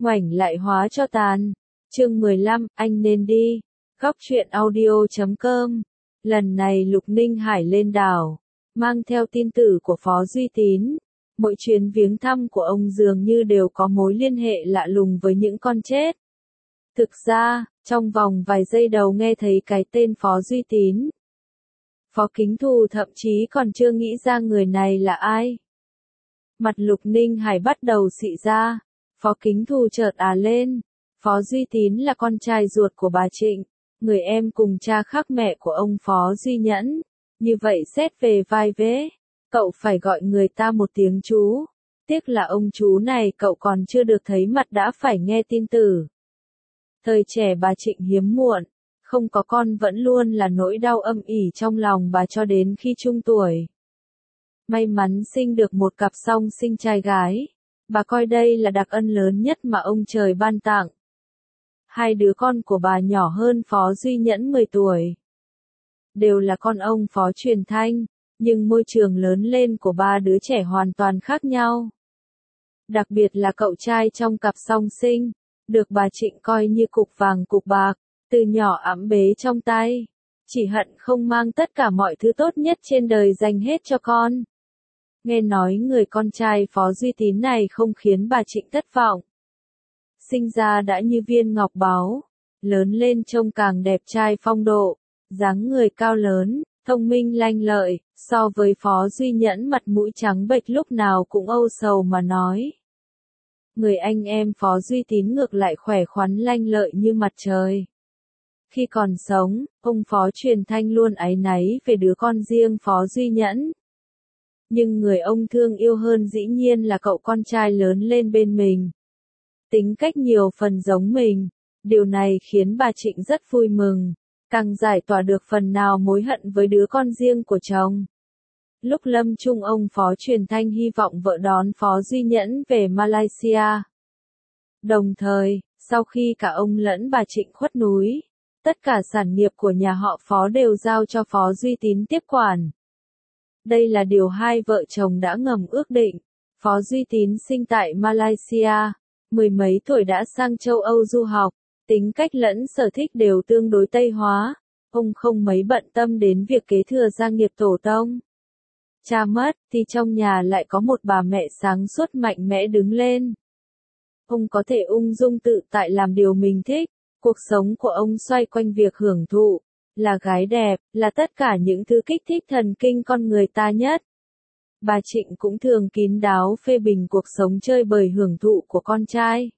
ngoảnh lại hóa cho tàn. Chương 15, anh nên đi. Góc truyện audio.com. Lần này Lục Ninh Hải lên đảo, mang theo tin tử của Phó Duy Tín. Mỗi chuyến viếng thăm của ông dường như đều có mối liên hệ lạ lùng với những con chết. Thực ra, trong vòng vài giây đầu nghe thấy cái tên Phó Duy Tín, Phó Kính Thù thậm chí còn chưa nghĩ ra người này là ai. Mặt Lục Ninh Hải bắt đầu xị ra. Phó Kính Thù chợt lên. Phó Duy Tín là con trai ruột của bà Trịnh, người em cùng cha khác mẹ của ông Phó Duy Nhẫn. Như vậy xét về vai vế, cậu phải gọi người ta một tiếng chú. Tiếc là ông chú này cậu còn chưa được thấy mặt đã phải nghe tin tử. Thời trẻ bà Trịnh hiếm muộn, không có con vẫn luôn là nỗi đau âm ỉ trong lòng bà cho đến khi trung tuổi. May mắn sinh được một cặp song sinh trai gái, bà coi đây là đặc ân lớn nhất mà ông trời ban tặng. Hai đứa con của bà nhỏ hơn Phó Duy Nhẫn 10 tuổi. Đều là con ông Phó Truyền Thanh, nhưng môi trường lớn lên của ba đứa trẻ hoàn toàn khác nhau. Đặc biệt là cậu trai trong cặp song sinh, được bà Trịnh coi như cục vàng cục bạc, từ nhỏ ẵm bế trong tay. Chỉ hận không mang tất cả mọi thứ tốt nhất trên đời dành hết cho con. Nghe nói người con trai Phó Duy Tín này không khiến bà Trịnh thất vọng. Sinh ra đã như viên ngọc báu, lớn lên trông càng đẹp trai phong độ, dáng người cao lớn, thông minh lanh lợi, so với Phó Duy Nhẫn mặt mũi trắng bệch lúc nào cũng âu sầu mà nói. Người anh em Phó Duy Tín ngược lại khỏe khoắn lanh lợi như mặt trời. Khi còn sống, ông Phó Truyền Thanh luôn áy náy về đứa con riêng Phó Duy Nhẫn. Nhưng người ông thương yêu hơn dĩ nhiên là cậu con trai lớn lên bên mình. Tính cách nhiều phần giống mình, điều này khiến bà Trịnh rất vui mừng, càng giải tỏa được phần nào mối hận với đứa con riêng của chồng. Lúc lâm chung ông Phó Truyền Thanh hy vọng vợ đón Phó Duy Nhẫn về Malaysia. Đồng thời, sau khi cả ông lẫn bà Trịnh khuất núi, tất cả sản nghiệp của nhà họ Phó đều giao cho Phó Duy Tín tiếp quản. Đây là điều hai vợ chồng đã ngầm ước định. Phó Duy Tín sinh tại Malaysia, mười mấy tuổi đã sang châu Âu du học, tính cách lẫn sở thích đều tương đối Tây hóa, ông không mấy bận tâm đến việc kế thừa gia nghiệp tổ tông. Cha mất, thì trong nhà lại có một bà mẹ sáng suốt mạnh mẽ đứng lên. Ông có thể ung dung tự tại làm điều mình thích, cuộc sống của ông xoay quanh việc hưởng thụ, là gái đẹp, là tất cả những thứ kích thích thần kinh con người ta nhất. Bà Trịnh cũng thường kín đáo phê bình cuộc sống chơi bời hưởng thụ của con trai.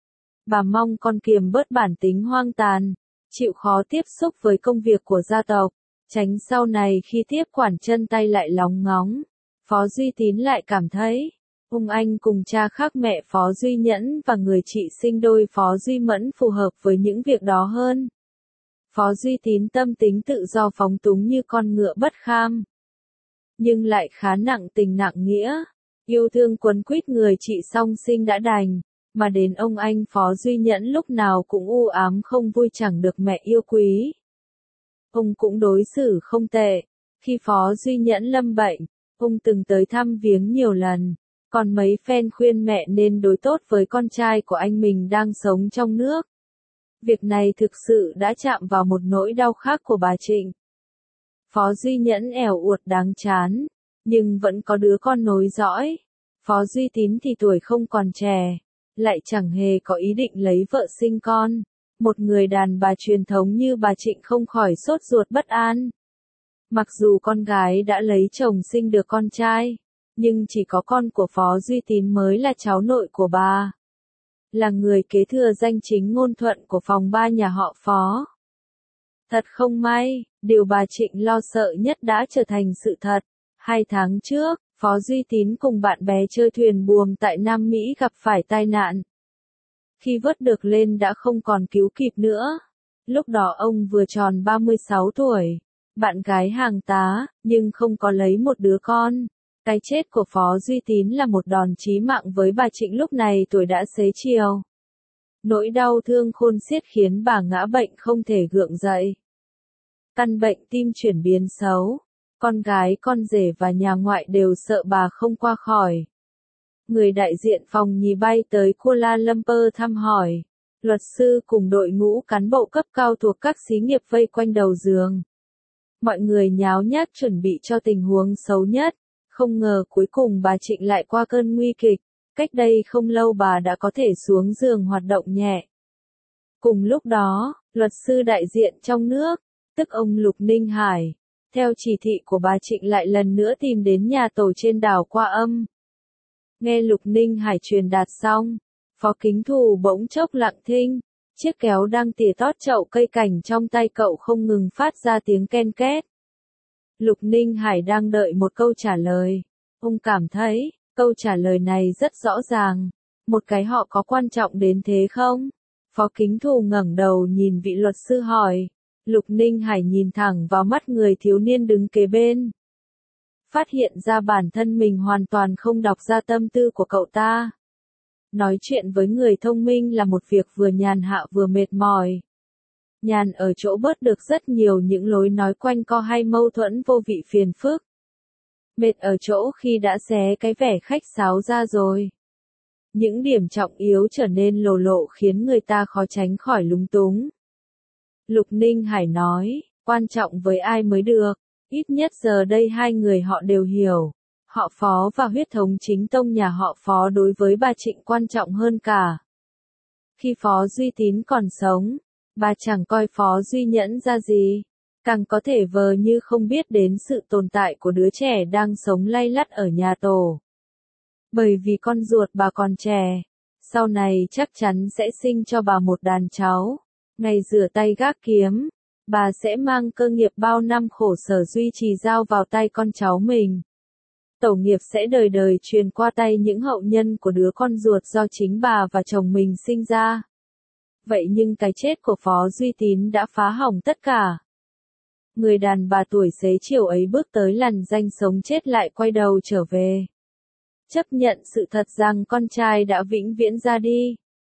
Bà mong con kiềm bớt bản tính hoang tàn, chịu khó tiếp xúc với công việc của gia tộc, tránh sau này khi tiếp quản chân tay lại lóng ngóng. Phó Duy Tín lại cảm thấy, ông anh cùng cha khác mẹ Phó Duy Nhẫn và người chị sinh đôi Phó Duy Mẫn phù hợp với những việc đó hơn. Phó Duy Tín tâm tính tự do phóng túng như con ngựa bất kham, nhưng lại khá nặng tình nặng nghĩa, yêu thương quấn quýt người chị song sinh đã đành, mà đến ông anh Phó Duy Nhẫn lúc nào cũng u ám không vui chẳng được mẹ yêu quý. Ông cũng đối xử không tệ, khi Phó Duy Nhẫn lâm bệnh, ông từng tới thăm viếng nhiều lần, còn mấy phen khuyên mẹ nên đối tốt với con trai của anh mình đang sống trong nước. Việc này thực sự đã chạm vào một nỗi đau khác của bà Trịnh. Phó Duy Nhẫn ẻo uột đáng chán, nhưng vẫn có đứa con nối dõi. Phó Duy Tín thì tuổi không còn trẻ, lại chẳng hề có ý định lấy vợ sinh con. Một người đàn bà truyền thống như bà Trịnh không khỏi sốt ruột bất an. Mặc dù con gái đã lấy chồng sinh được con trai, nhưng chỉ có con của Phó Duy Tín mới là cháu nội của bà. Là người kế thừa danh chính ngôn thuận của phòng ba nhà họ Phó. Thật không may, điều bà Trịnh lo sợ nhất đã trở thành sự thật. 2 tháng trước, Phó Duy Tín cùng bạn bè chơi thuyền buồm tại Nam Mỹ gặp phải tai nạn. Khi vớt được lên đã không còn cứu kịp nữa. Lúc đó ông vừa tròn 36 tuổi, bạn gái hàng tá, nhưng không có lấy một đứa con. Cái chết của Phó Duy Tín là một đòn chí mạng với bà Trịnh lúc này tuổi đã xế chiều. Nỗi đau thương khôn xiết khiến bà ngã bệnh không thể gượng dậy. Căn bệnh tim chuyển biến xấu, con gái con rể và nhà ngoại đều sợ bà không qua khỏi. Người đại diện phòng nhì bay tới Kuala Lumpur thăm hỏi. Luật sư cùng đội ngũ cán bộ cấp cao thuộc các xí nghiệp vây quanh đầu giường. Mọi người nháo nhác chuẩn bị cho tình huống xấu nhất. Không ngờ cuối cùng bà Trịnh lại qua cơn nguy kịch. Cách đây không lâu bà đã có thể xuống giường hoạt động nhẹ. Cùng lúc đó, luật sư đại diện trong nước, tức ông Lục Ninh Hải, theo chỉ thị của bà Trịnh lại lần nữa tìm đến nhà tổ trên đảo Qua Âm. Nghe Lục Ninh Hải truyền đạt xong, Phó Kính Thù bỗng chốc lặng thinh, chiếc kéo đang tỉa tót chậu cây cảnh trong tay cậu không ngừng phát ra tiếng ken két. Lục Ninh Hải đang đợi một câu trả lời. Ông cảm thấy, câu trả lời này rất rõ ràng. Một cái họ có quan trọng đến thế không? Phó Kính Thù ngẩng đầu nhìn vị luật sư hỏi. Lục Ninh Hải nhìn thẳng vào mắt người thiếu niên đứng kế bên. Phát hiện ra bản thân mình hoàn toàn không đọc ra tâm tư của cậu ta. Nói chuyện với người thông minh là một việc vừa nhàn hạ vừa mệt mỏi. Nhàn ở chỗ bớt được rất nhiều những lối nói quanh co hay mâu thuẫn vô vị phiền phức. Mệt ở chỗ khi đã xé cái vẻ khách sáo ra rồi. Những điểm trọng yếu trở nên lồ lộ khiến người ta khó tránh khỏi lúng túng. Lục Ninh Hải nói, quan trọng với ai mới được, ít nhất giờ đây hai người họ đều hiểu. Họ Phó và huyết thống chính tông nhà họ Phó đối với bà Trịnh quan trọng hơn cả. Khi Phó Duy Tín còn sống, bà chẳng coi Phó Duy Nhẫn ra gì, càng có thể vờ như không biết đến sự tồn tại của đứa trẻ đang sống lay lắt ở nhà tổ. Bởi vì con ruột bà còn trẻ, sau này chắc chắn sẽ sinh cho bà một đàn cháu. Ngày rửa tay gác kiếm, bà sẽ mang cơ nghiệp bao năm khổ sở duy trì giao vào tay con cháu mình. Tổ nghiệp sẽ đời đời truyền qua tay những hậu nhân của đứa con ruột do chính bà và chồng mình sinh ra. Vậy nhưng cái chết của Phó Duy Tín đã phá hỏng tất cả. Người đàn bà tuổi xế chiều ấy bước tới lằn ranh sống chết lại quay đầu trở về. Chấp nhận sự thật rằng con trai đã vĩnh viễn ra đi.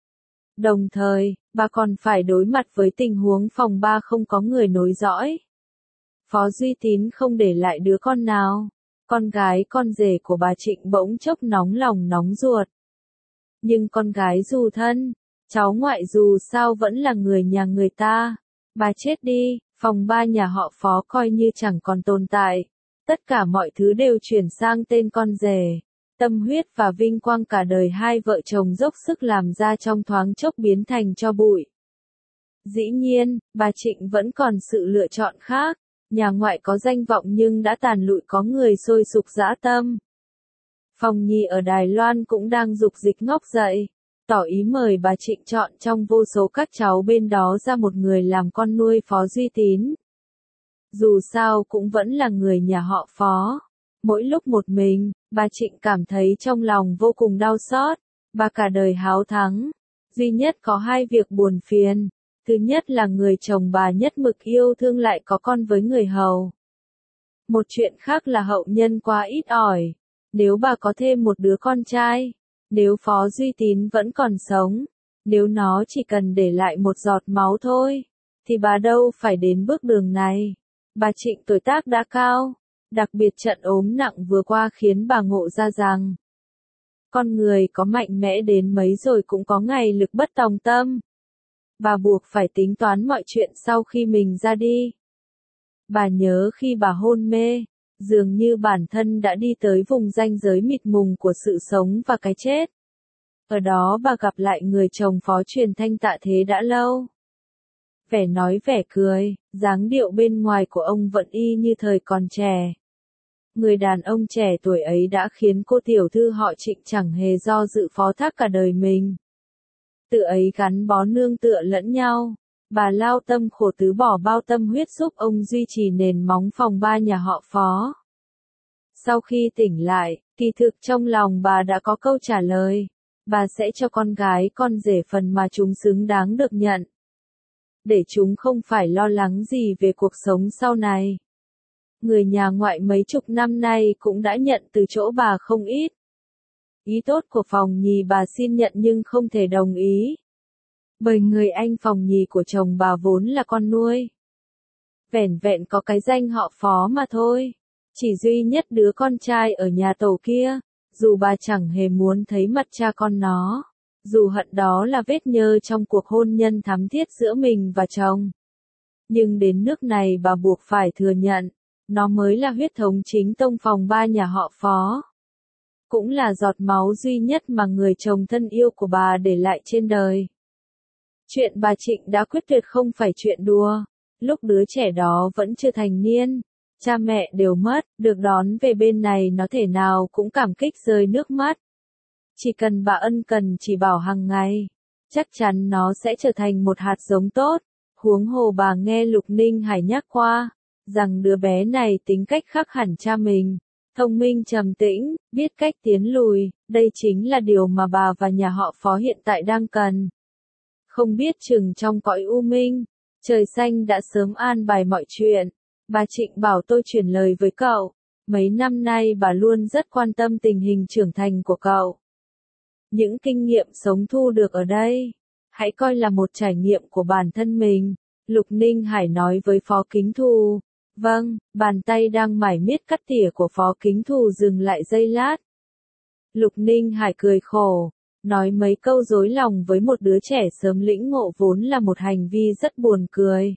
Đồng thời, bà còn phải đối mặt với tình huống phòng ba không có người nối dõi. Phó Duy Tín không để lại đứa con nào. Con gái con rể của bà Trịnh bỗng chốc nóng lòng nóng ruột. Nhưng con gái dù thân, cháu ngoại dù sao vẫn là người nhà người ta. Bà chết đi, phòng ba nhà họ Phó coi như chẳng còn tồn tại. Tất cả mọi thứ đều chuyển sang tên con rể. Tâm huyết và vinh quang cả đời hai vợ chồng dốc sức làm ra trong thoáng chốc biến thành tro bụi. Dĩ nhiên, bà Trịnh vẫn còn sự lựa chọn khác. Nhà ngoại có danh vọng nhưng đã tàn lụi có người sôi sục dã tâm. Phòng Nhi ở Đài Loan cũng đang dục dịch ngóc dậy, tỏ ý mời bà Trịnh chọn trong vô số các cháu bên đó ra một người làm con nuôi Phó Duy Tín. Dù sao cũng vẫn là người nhà họ Phó. Mỗi lúc một mình, bà Trịnh cảm thấy trong lòng vô cùng đau xót. Bà cả đời háo thắng, duy nhất có hai việc buồn phiền. Thứ nhất là người chồng bà nhất mực yêu thương lại có con với người hầu. Một chuyện khác là hậu nhân quá ít ỏi. Nếu bà có thêm một đứa con trai, nếu Phó Duy Tín vẫn còn sống, nếu nó chỉ cần để lại một giọt máu thôi, thì bà đâu phải đến bước đường này. Bà Trịnh tuổi tác đã cao, đặc biệt trận ốm nặng vừa qua khiến bà ngộ ra rằng, con người có mạnh mẽ đến mấy rồi cũng có ngày lực bất tòng tâm. Bà buộc phải tính toán mọi chuyện sau khi mình ra đi. Bà nhớ khi bà hôn mê, dường như bản thân đã đi tới vùng ranh giới mịt mùng của sự sống và cái chết. Ở đó bà gặp lại người chồng Phó Truyền Thanh tạ thế đã lâu. Vẻ nói vẻ cười, dáng điệu bên ngoài của ông vẫn y như thời còn trẻ. Người đàn ông trẻ tuổi ấy đã khiến cô tiểu thư họ Trịnh chẳng hề do dự phó thác cả đời mình. Tự ấy gắn bó nương tựa lẫn nhau, bà lao tâm khổ tứ bỏ bao tâm huyết giúp ông duy trì nền móng phòng ba nhà họ Phó. Sau khi tỉnh lại, kỳ thực trong lòng bà đã có câu trả lời, bà sẽ cho con gái con rể phần mà chúng xứng đáng được nhận. Để chúng không phải lo lắng gì về cuộc sống sau này. Người nhà ngoại mấy chục năm nay cũng đã nhận từ chỗ bà không ít. Ý tốt của phòng nhì bà xin nhận nhưng không thể đồng ý. Bởi người anh phòng nhì của chồng bà vốn là con nuôi. Vẻn vẹn có cái danh họ Phó mà thôi. Chỉ duy nhất đứa con trai ở nhà tổ kia, dù bà chẳng hề muốn thấy mặt cha con nó, dù hận đó là vết nhơ trong cuộc hôn nhân thắm thiết giữa mình và chồng. Nhưng đến nước này bà buộc phải thừa nhận, nó mới là huyết thống chính tông phòng ba nhà họ Phó. Cũng là giọt máu duy nhất mà người chồng thân yêu của bà để lại trên đời. Chuyện bà Trịnh đã quyết tuyệt không phải chuyện đùa. Lúc đứa trẻ đó vẫn chưa thành niên, cha mẹ đều mất, được đón về bên này nó thể nào cũng cảm kích rơi nước mắt. Chỉ cần bà ân cần chỉ bảo hàng ngày, chắc chắn nó sẽ trở thành một hạt giống tốt. Huống hồ bà nghe Lục Ninh Hải nhắc qua, rằng đứa bé này tính cách khác hẳn cha mình, thông minh trầm tĩnh, biết cách tiến lùi, đây chính là điều mà bà và nhà họ Phó hiện tại đang cần. Không biết chừng trong cõi u minh, trời xanh đã sớm an bài mọi chuyện. Bà Trịnh bảo tôi chuyển lời với cậu, mấy năm nay bà luôn rất quan tâm tình hình trưởng thành của cậu. Những kinh nghiệm sống thu được ở đây, hãy coi là một trải nghiệm của bản thân mình, Lục Ninh Hải nói với Phó Kính Thù. Vâng, bàn tay đang mải miết cắt tỉa của Phó Kính Thù dừng lại giây lát. Lục Ninh Hải cười khổ, nói mấy câu dối lòng với một đứa trẻ sớm lĩnh ngộ vốn là một hành vi rất buồn cười.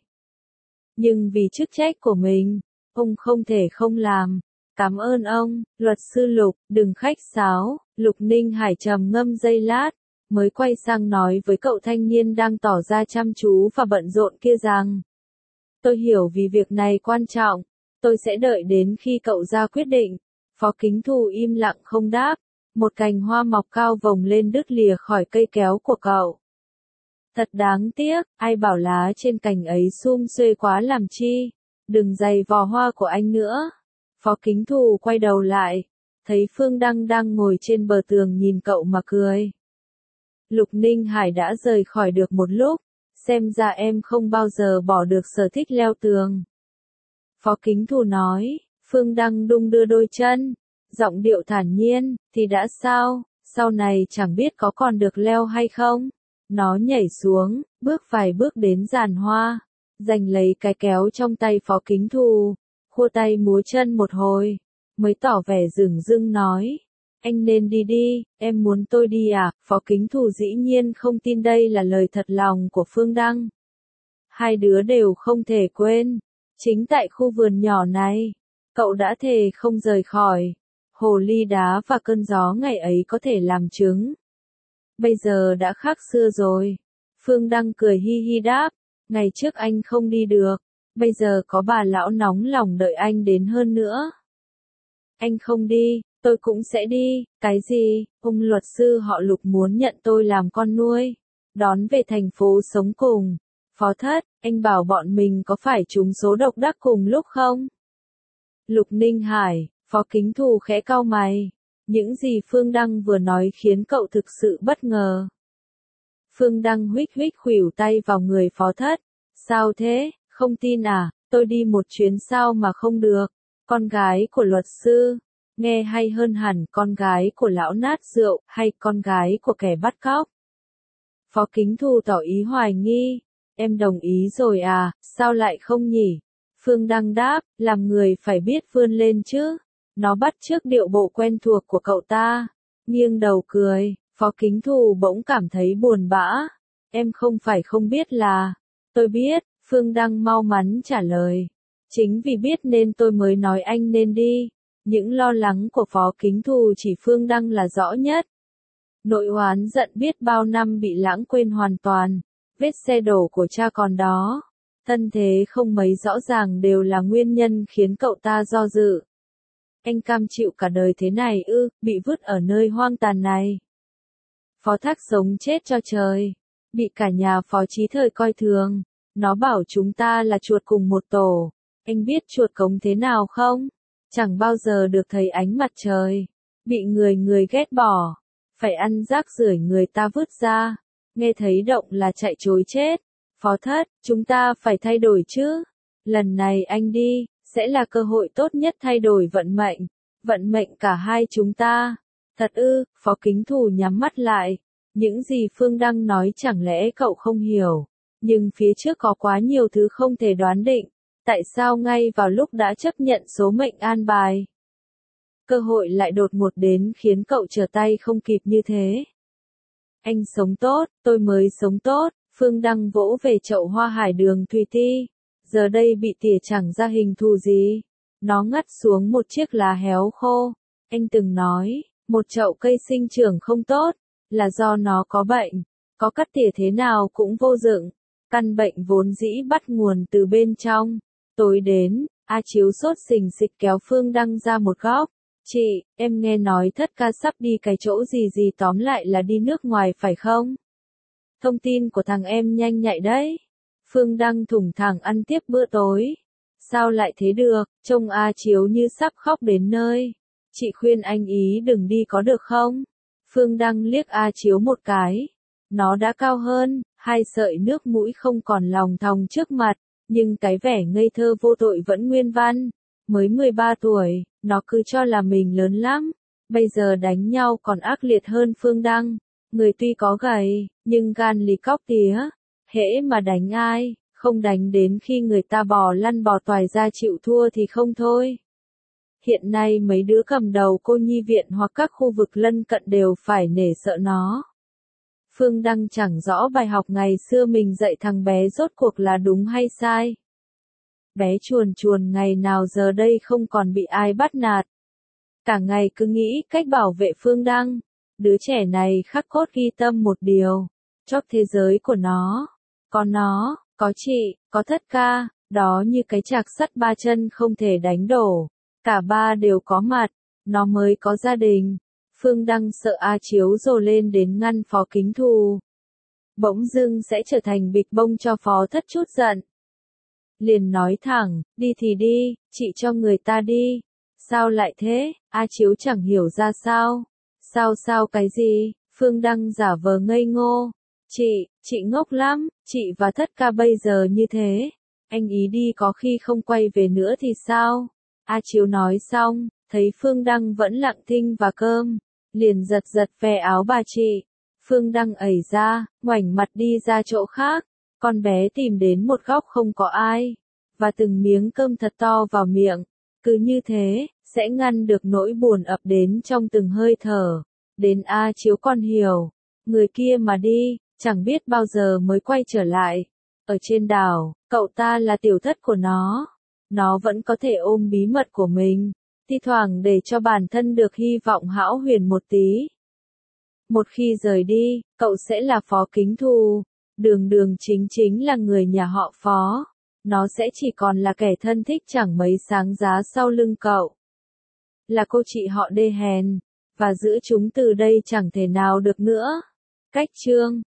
Nhưng vì chức trách của mình, ông không thể không làm. Cảm ơn ông, luật sư Lục, đừng khách sáo. Lục Ninh Hải trầm ngâm giây lát, mới quay sang nói với cậu thanh niên đang tỏ ra chăm chú và bận rộn kia rằng: tôi hiểu vì việc này quan trọng, tôi sẽ đợi đến khi cậu ra quyết định. Phó Kính Thù im lặng không đáp, một cành hoa mọc cao vồng lên đứt lìa khỏi cây kéo của cậu. Thật đáng tiếc, ai bảo lá trên cành ấy sum xuê quá làm chi, đừng giày vò hoa của anh nữa. Phó Kính Thù quay đầu lại, thấy Phương Đăng đang ngồi trên bờ tường nhìn cậu mà cười. Lục Ninh Hải đã rời khỏi được một lúc, xem ra em không bao giờ bỏ được sở thích leo tường. Phó Kính Thù nói, Phương Đăng đung đưa đôi chân, giọng điệu thản nhiên, thì đã sao, sau này chẳng biết có còn được leo hay không. Nó nhảy xuống, bước vài bước đến giàn hoa, giành lấy cái kéo trong tay Phó Kính Thù, khua tay múa chân một hồi, mới tỏ vẻ dửng dưng nói, anh nên đi đi, em muốn tôi đi à? Phó Kính Thù dĩ nhiên không tin đây là lời thật lòng của Phương Đăng. Hai đứa đều không thể quên, chính tại khu vườn nhỏ này, cậu đã thề không rời khỏi. Hồ ly đá và cơn gió ngày ấy có thể làm chứng. Bây giờ đã khác xưa rồi. Phương Đăng cười hi hi đáp, ngày trước anh không đi được, bây giờ có bà lão nóng lòng đợi anh đến hơn nữa. Anh không đi, tôi cũng sẽ đi. Cái gì? Ông luật sư họ Lục muốn nhận tôi làm con nuôi, đón về thành phố sống cùng. Phó Thất, anh bảo bọn mình có phải trúng số độc đắc cùng lúc không? Lục Ninh Hải, Phó Kính Thù khẽ cau mày. Những gì Phương Đăng vừa nói khiến cậu thực sự bất ngờ. Phương Đăng huých huých khuỷu tay vào người Phó Thất. Sao thế, không tin à, tôi đi một chuyến sao mà không được. Con gái của luật sư, nghe hay hơn hẳn con gái của lão nát rượu hay con gái của kẻ bắt cóc. Phó Kính Thù tỏ ý hoài nghi. Em đồng ý rồi à, sao lại không nhỉ? Phương Đăng đáp, làm người phải biết vươn lên chứ. Nó bắt chước điệu bộ quen thuộc của cậu ta, nghiêng đầu cười. Phó Kính Thù bỗng cảm thấy buồn bã. Em không phải không biết là, tôi biết, Phương Đăng mau mắn trả lời. Chính vì biết nên tôi mới nói anh nên đi. Những lo lắng của Phó Kính Thù chỉ Phương Đăng là rõ nhất. Nỗi oán giận biết bao năm bị lãng quên hoàn toàn, vết xe đổ của cha còn đó. Thân thế không mấy rõ ràng đều là nguyên nhân khiến cậu ta do dự. Anh cam chịu cả đời thế này ư, bị vứt ở nơi hoang tàn này. Phó Thác sống chết cho trời, bị cả nhà Phó Chí Thời coi thường. Nó bảo chúng ta là chuột cùng một tổ. Anh biết chuột cống thế nào không? Chẳng bao giờ được thấy ánh mặt trời. Bị người ghét bỏ. Phải ăn rác rưởi người ta vứt ra. Nghe thấy động là chạy trối chết. Phó Thất, chúng ta phải thay đổi chứ. Lần này anh đi, sẽ là cơ hội tốt nhất thay đổi vận mệnh cả hai chúng ta. Thật ư? Phó Kính Thù nhắm mắt lại. Những gì Phương Đăng nói chẳng lẽ cậu không hiểu, nhưng phía trước có quá nhiều thứ không thể đoán định. Tại sao ngay vào lúc đã chấp nhận số mệnh an bài, cơ hội lại đột ngột đến khiến cậu trở tay không kịp như thế. Anh sống tốt, tôi mới sống tốt, Phương Đăng vỗ về chậu hoa hải đường thủy ti, giờ đây bị tỉa chẳng ra hình thù gì. Nó ngắt xuống một chiếc lá héo khô. Anh từng nói, một chậu cây sinh trưởng không tốt, là do nó có bệnh, có cắt tỉa thế nào cũng vô dụng. Căn bệnh vốn dĩ bắt nguồn từ bên trong. Tối đến, A Chiếu sốt sình sịch kéo Phương Đăng ra một góc. Chị, em nghe nói Thất ca sắp đi cái chỗ gì tóm lại là đi nước ngoài phải không? Thông tin của thằng em nhanh nhạy đấy. Phương Đăng thủng thẳng ăn tiếp bữa tối. Sao lại thế được, trông A Chiếu như sắp khóc đến nơi. Chị khuyên anh ý đừng đi có được không? Phương Đăng liếc A Chiếu một cái. Nó đã cao hơn, hai sợi nước mũi không còn lòng thòng trước mặt, nhưng cái vẻ ngây thơ vô tội vẫn nguyên văn. Mới 13 tuổi, nó cứ cho là mình lớn lắm. Bây giờ đánh nhau còn ác liệt hơn Phương Đăng. Người tuy có gầy, nhưng gan lì cóc tía. Hễ mà đánh ai, không đánh đến khi người ta bò lăn bò toài ra chịu thua thì không thôi. Hiện nay mấy đứa cầm đầu cô nhi viện hoặc các khu vực lân cận đều phải nể sợ nó. Phương Đăng chẳng rõ bài học ngày xưa mình dạy thằng bé rốt cuộc là đúng hay sai. Bé chuồn chuồn ngày nào giờ đây không còn bị ai bắt nạt. Cả ngày cứ nghĩ cách bảo vệ Phương Đăng. Đứa trẻ này khắc cốt ghi tâm một điều. Chóp thế giới của nó. Có nó, có chị, có Thất ca, đó như cái chạc sắt ba chân không thể đánh đổ. Cả ba đều có mặt, nó mới có gia đình. Phương Đăng sợ A Chiếu rồ lên đến ngăn Phó Kính Thù. Bỗng dưng sẽ trở thành bịch bông cho Phó Thất chút giận. Liền nói thẳng, đi thì đi, chị cho người ta đi. Sao lại thế, A Chiếu chẳng hiểu ra sao. Sao cái gì, Phương Đăng giả vờ ngây ngô. Chị ngốc lắm, chị và Thất ca bây giờ như thế. Anh ý đi có khi không quay về nữa thì sao? A Chiếu nói xong, thấy Phương Đăng vẫn lặng thinh và cơm. Liền giật ve áo bà chị. Phương Đăng ẩy ra, ngoảnh mặt đi ra chỗ khác. Con bé tìm đến một góc không có ai. Và từng miếng cơm thật to vào miệng. Cứ như thế, sẽ ngăn được nỗi buồn ập đến trong từng hơi thở. Đến A Chiếu con hiểu. Người kia mà đi, chẳng biết bao giờ mới quay trở lại. Ở trên đảo, cậu ta là tiểu thất của nó. Nó vẫn có thể ôm bí mật của mình. Thi thoảng để cho bản thân được hy vọng hão huyền một tí. Một khi rời đi, cậu sẽ là Phó Kính Thù. Đường chính là người nhà họ Phó. Nó sẽ chỉ còn là kẻ thân thích chẳng mấy sáng giá sau lưng cậu. Là cô chị họ đê hèn. Và giữa chúng từ đây chẳng thể nào được nữa. Cách chương